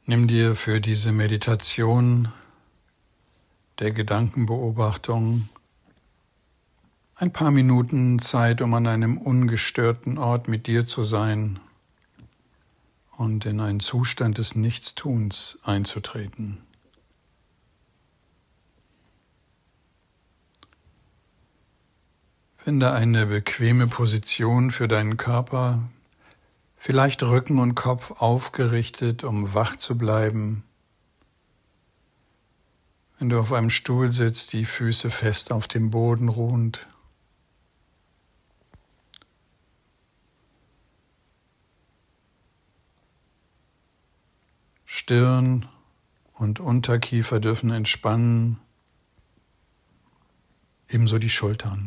Nimm dir für diese Meditation der Gedankenbeobachtung ein paar Minuten Zeit, um an einem ungestörten Ort mit dir zu sein und in einen Zustand des Nichtstuns einzutreten. Finde eine bequeme Position für deinen Körper, vielleicht Rücken und Kopf aufgerichtet, um wach zu bleiben. Wenn du auf einem Stuhl sitzt, die Füße fest auf dem Boden ruhend. Stirn und Unterkiefer dürfen entspannen, ebenso die Schultern.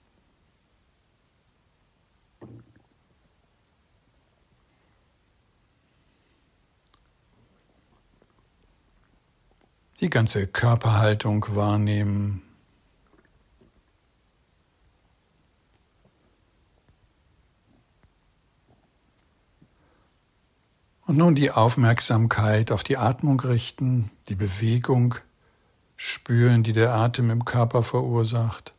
Die ganze Körperhaltung wahrnehmen. Und nun die Aufmerksamkeit auf die Atmung richten, die Bewegung spüren, die der Atem im Körper verursacht.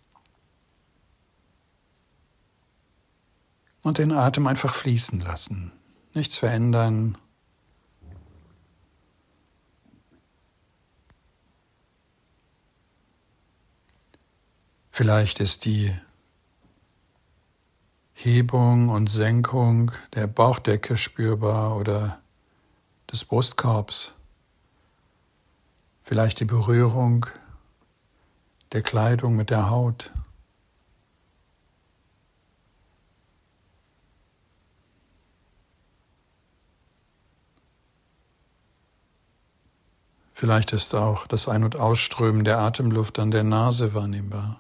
Und den Atem einfach fließen lassen, nichts verändern. Vielleicht ist die Hebung und Senkung der Bauchdecke spürbar oder des Brustkorbs. Vielleicht die Berührung der Kleidung mit der Haut. Vielleicht ist auch das Ein- und Ausströmen der Atemluft an der Nase wahrnehmbar.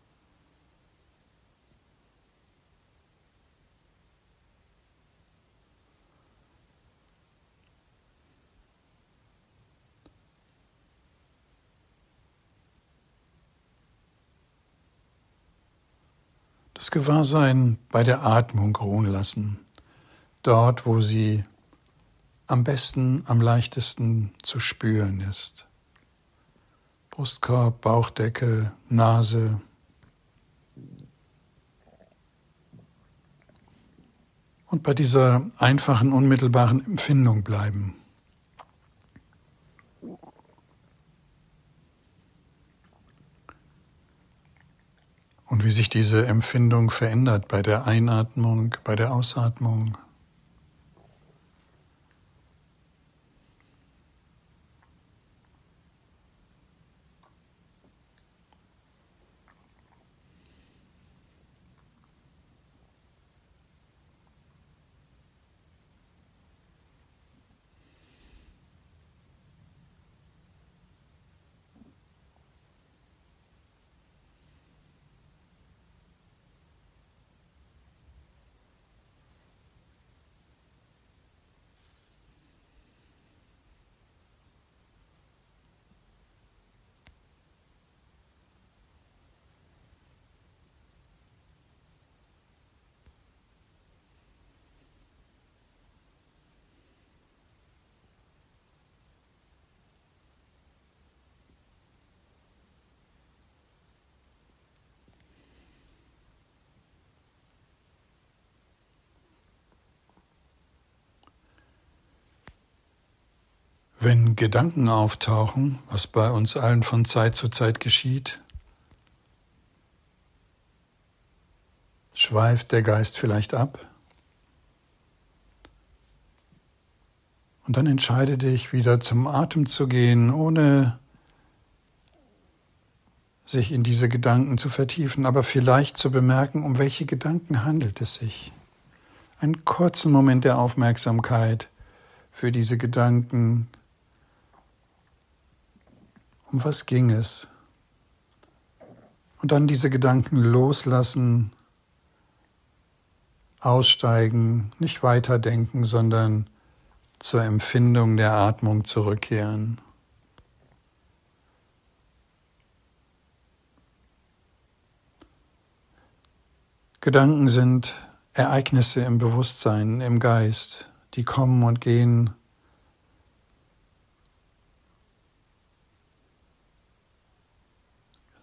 Das Gewahrsein bei der Atmung ruhen lassen, dort, wo sie am besten, am leichtesten zu spüren ist. Brustkorb, Bauchdecke, Nase. Und bei dieser einfachen, unmittelbaren Empfindung bleiben. Und wie sich diese Empfindung verändert bei der Einatmung, bei der Ausatmung. Wenn Gedanken auftauchen, was bei uns allen von Zeit zu Zeit geschieht, schweift der Geist vielleicht ab. Und dann entscheide dich, wieder zum Atem zu gehen, ohne sich in diese Gedanken zu vertiefen, aber vielleicht zu bemerken, um welche Gedanken handelt es sich. Einen kurzen Moment der Aufmerksamkeit für diese Gedanken. Um was ging es? Und dann diese Gedanken loslassen, aussteigen, nicht weiterdenken, sondern zur Empfindung der Atmung zurückkehren. Gedanken sind Ereignisse im Bewusstsein, im Geist, die kommen und gehen,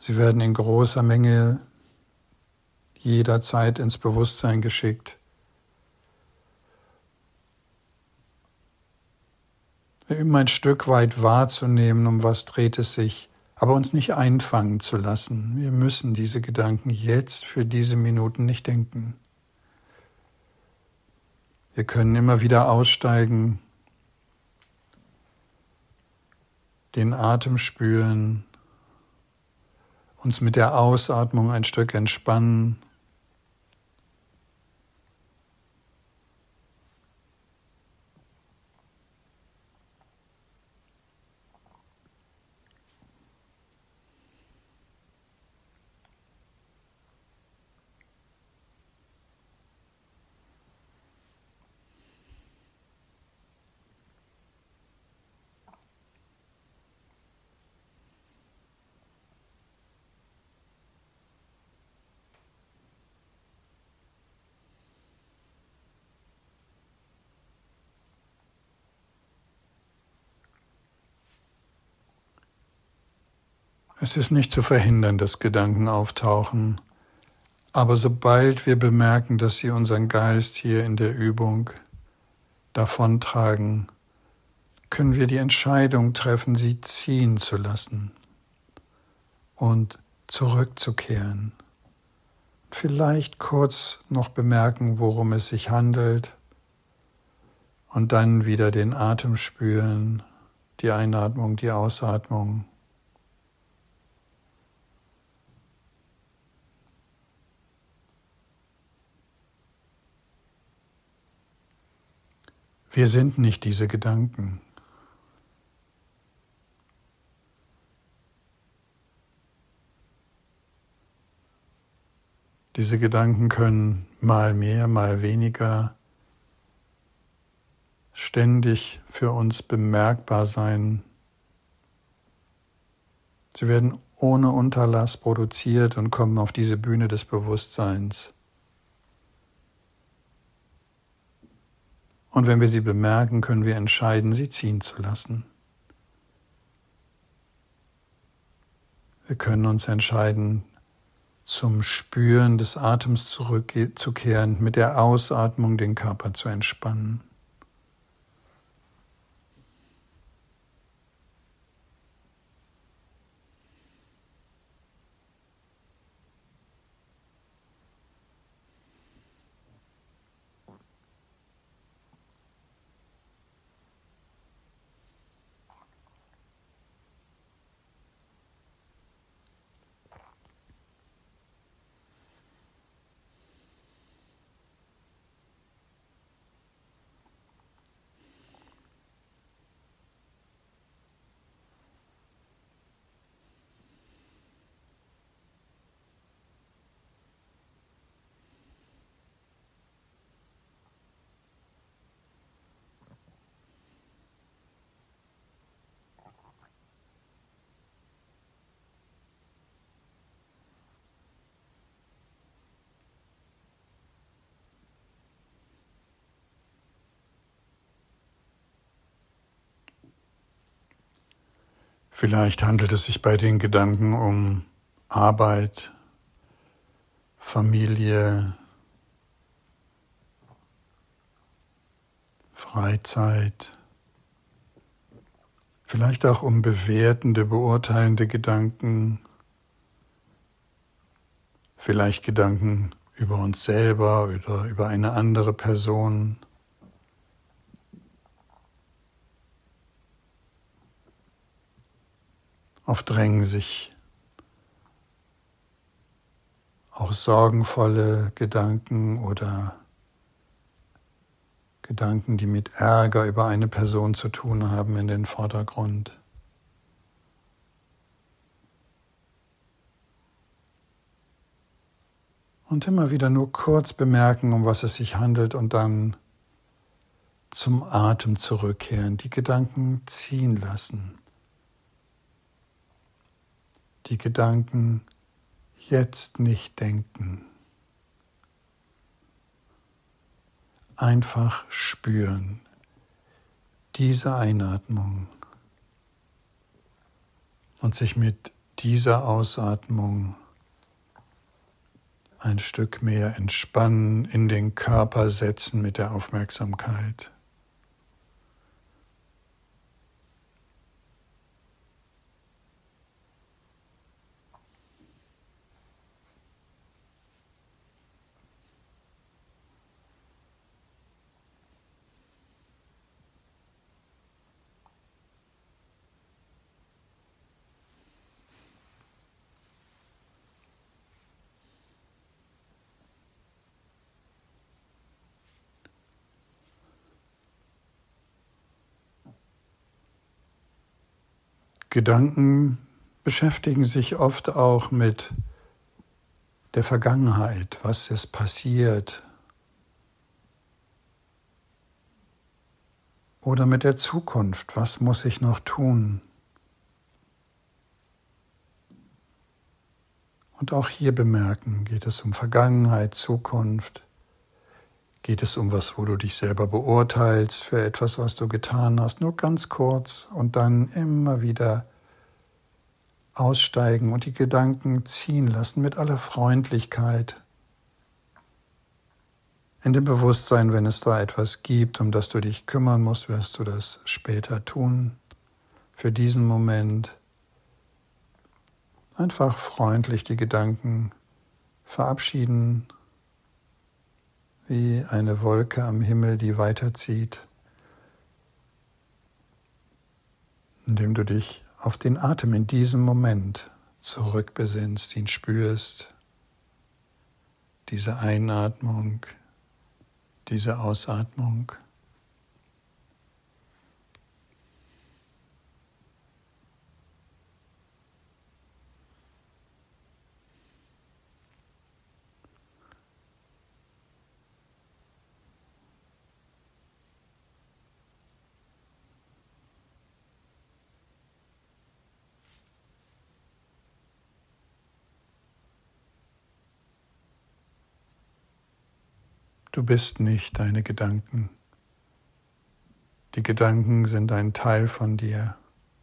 Sie werden in großer Menge jederzeit ins Bewusstsein geschickt. Wir üben ein Stück weit wahrzunehmen, um was dreht es sich, aber uns nicht einfangen zu lassen. Wir müssen diese Gedanken jetzt für diese Minuten nicht denken. Wir können immer wieder aussteigen, den Atem spüren, uns mit der Ausatmung ein Stück entspannen. Es ist nicht zu verhindern, dass Gedanken auftauchen, aber sobald wir bemerken, dass sie unseren Geist hier in der Übung davontragen, können wir die Entscheidung treffen, sie ziehen zu lassen und zurückzukehren. Vielleicht kurz noch bemerken, worum es sich handelt und dann wieder den Atem spüren, die Einatmung, die Ausatmung. Wir sind nicht diese Gedanken. Diese Gedanken können mal mehr, mal weniger ständig für uns bemerkbar sein. Sie werden ohne Unterlass produziert und kommen auf diese Bühne des Bewusstseins. Und wenn wir sie bemerken, können wir entscheiden, sie ziehen zu lassen. Wir können uns entscheiden, zum Spüren des Atems zurückzukehren, mit der Ausatmung den Körper zu entspannen. Vielleicht handelt es sich bei den Gedanken um Arbeit, Familie, Freizeit, vielleicht auch um bewertende, beurteilende Gedanken, vielleicht Gedanken über uns selber oder über eine andere Person. Oft drängen sich auch sorgenvolle Gedanken oder Gedanken, die mit Ärger über eine Person zu tun haben, in den Vordergrund. Und immer wieder nur kurz bemerken, um was es sich handelt und dann zum Atem zurückkehren, die Gedanken ziehen lassen. Die Gedanken jetzt nicht denken. Einfach spüren. Diese Einatmung. Und sich mit dieser Ausatmung ein Stück mehr entspannen, in den Körper setzen mit der Aufmerksamkeit. Gedanken beschäftigen sich oft auch mit der Vergangenheit, was ist passiert, oder mit der Zukunft, was muss ich noch tun. Und auch hier bemerken, geht es um Vergangenheit, Zukunft, geht es um was, wo du dich selber beurteilst für etwas, was du getan hast, nur ganz kurz und dann immer wieder aussteigen und die Gedanken ziehen lassen mit aller Freundlichkeit. In dem Bewusstsein, wenn es da etwas gibt, um das du dich kümmern musst, wirst du das später tun. Für diesen Moment einfach freundlich die Gedanken verabschieden, wie eine Wolke am Himmel, die weiterzieht, indem du dich auf den Atem in diesem Moment zurückbesinnst, ihn spürst, diese Einatmung, diese Ausatmung. Du bist nicht deine Gedanken. Die Gedanken sind ein Teil von dir.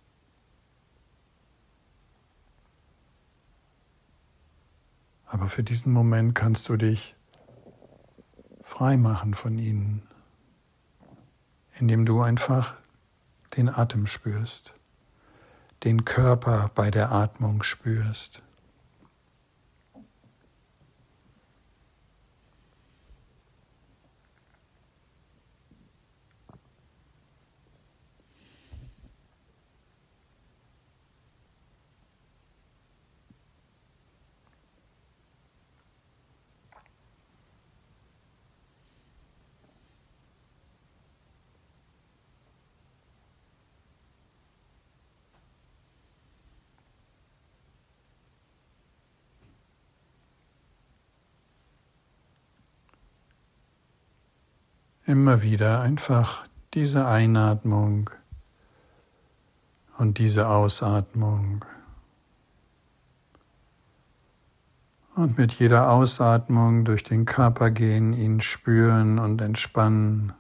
Aber für diesen Moment kannst du dich frei machen von ihnen, indem du einfach den Atem spürst, den Körper bei der Atmung spürst. Immer wieder einfach diese Einatmung und diese Ausatmung. Und mit jeder Ausatmung durch den Körper gehen, ihn spüren und entspannen.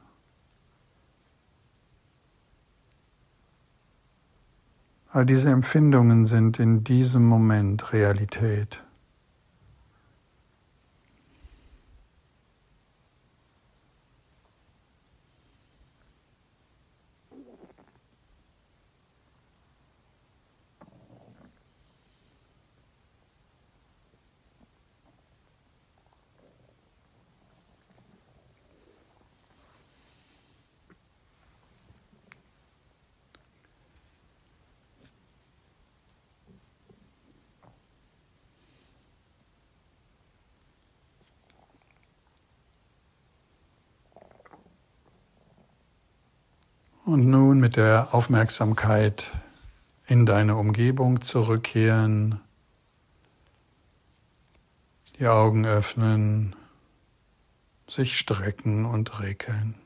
All diese Empfindungen sind in diesem Moment Realität. Und nun mit der Aufmerksamkeit in deine Umgebung zurückkehren, die Augen öffnen, sich strecken und rekeln.